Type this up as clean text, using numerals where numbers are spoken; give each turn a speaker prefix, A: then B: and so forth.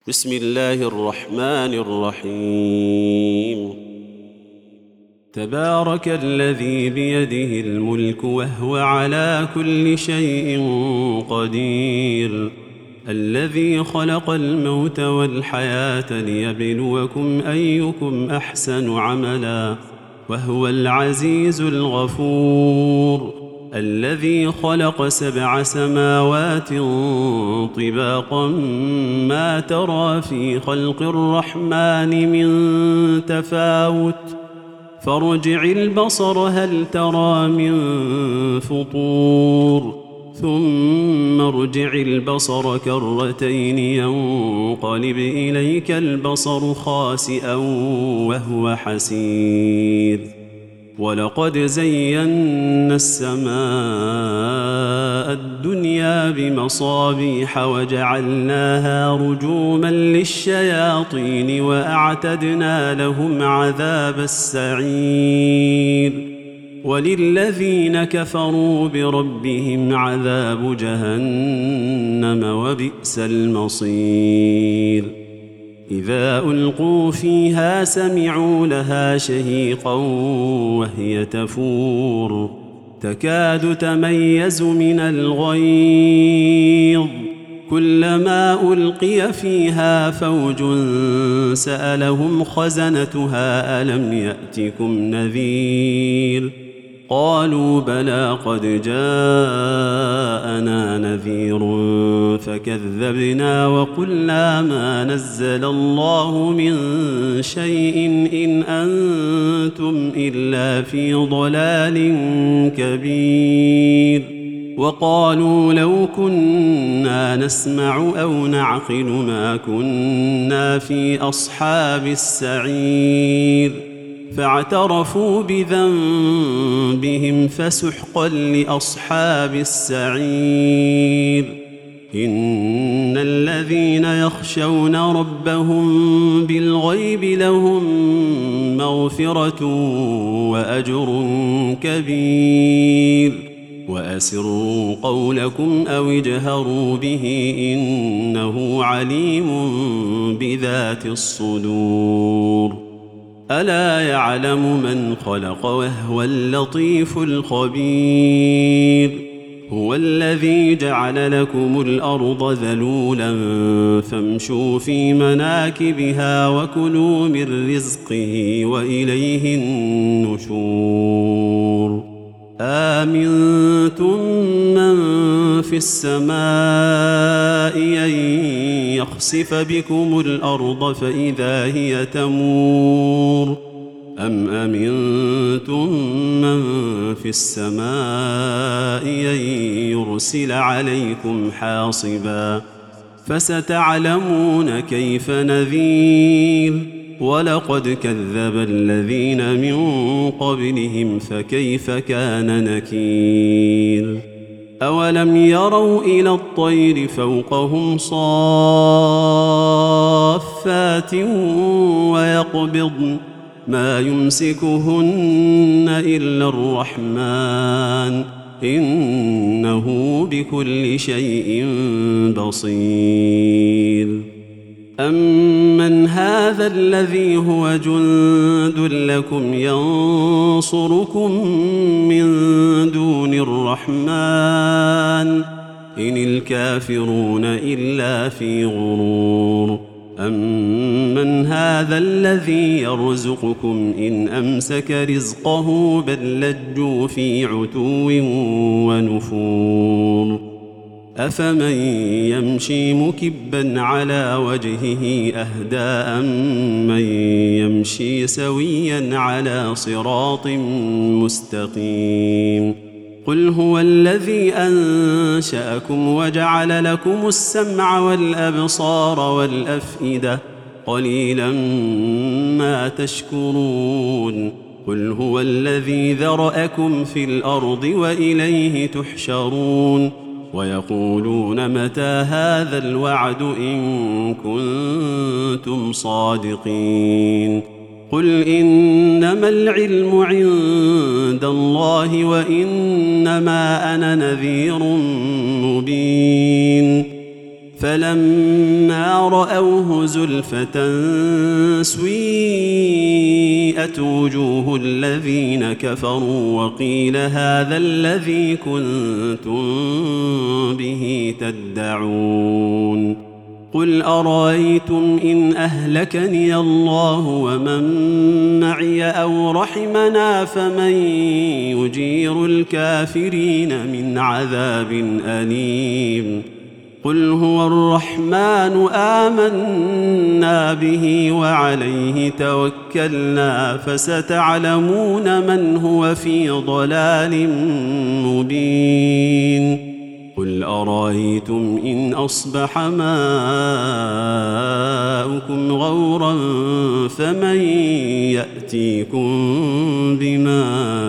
A: بسم الله الرحمن الرحيم. تبارك الذي بيده الملك وهو على كل شيء قدير، الذي خلق الموت والحياة ليبلوكم أيكم أحسن عملا، وهو العزيز الغفور، الذي خلق 7 سماوات طباقا ما ترى في خلق الرحمن من تفاوت، فارجع البصر هل ترى من فطور، ثم ارجع البصر كرتين ينقلب إليك البصر خاسئا وهو حسير. ولقد زينا السماء الدنيا بمصابيح وجعلناها رجوما للشياطين وأعتدنا لهم عذاب السعير. وللذين كفروا بربهم عذاب جهنم وبئس المصير. إذا ألقوا فيها سمعوا لها شهيقا وهي تفور، تكاد تميز من الغيظ، كلما ألقي فيها فوج سألهم خزنتها ألم يأتكم نذير؟ قالوا بلى قد جاءنا نذير فكذبنا وقلنا ما نزل الله من شيء إن أنتم إلا في ضلال كبير. وقالوا لو كنا نسمع أو نعقل ما كنا في أصحاب السعير، فاعترفوا بذنبهم فسحقا لأصحاب السعير. إن الذين يخشون ربهم بالغيب لهم مغفرة وأجر كبير. وأسروا قولكم أو اجهروا به إنه عليم بذات الصدور. ألا يعلم من خلق وهو اللطيف الخبير. هو الذي جعل لكم الأرض ذلولا فامشوا في مناكبها وكلوا من رزقه وإليه النشور. آمنتم من في السماء أن يخسف بكم الأرض فإذا هي تمور، أم أمنتم من في السماء أن يرسل عليكم حاصبا، فستعلمون كيف نذير. ولقد كذب الذين من قبلهم فكيف كان نكير. أولم يروا إلى الطير فوقهم صافات ويقبضن ما يمسكهن إلا الرحمن إنه بكل شيء بصير. أمن هذا الذي هو جند لكم ينصركم من دون الرحمن إن الكافرون إلا في غرور. أمن هذا الذي يرزقكم إن أمسك رزقه بل لجوا في عتو ونفور. أفمن يمشي مكبا على وجهه أهدى أمن يمشي سويا على صراط مستقيم. قل هو الذي أنشأكم وجعل لكم السمع والأبصار والأفئدة قليلا ما تشكرون. قل هو الذي ذرأكم في الأرض وإليه تحشرون. ويقولون متى هذا الوعد إن كنتم صادقين. قل إنما العلم عند الله وإنما أنا نذير مبين. فلما رأوه زلفة سيئت وجوه الذين كفروا وقيل هذا الذي كنتم به تدعون قل أرأيتم إن أهلكني الله ومن معي أو رحمنا فمن يجير الكافرين من عذاب أليم قل هو الرحمن آمنا به وعليه توكلنا فستعلمون من هو في ضلال مبين قل أرأيتم إن أصبح ماؤكم غورا فمن يأتيكم بماء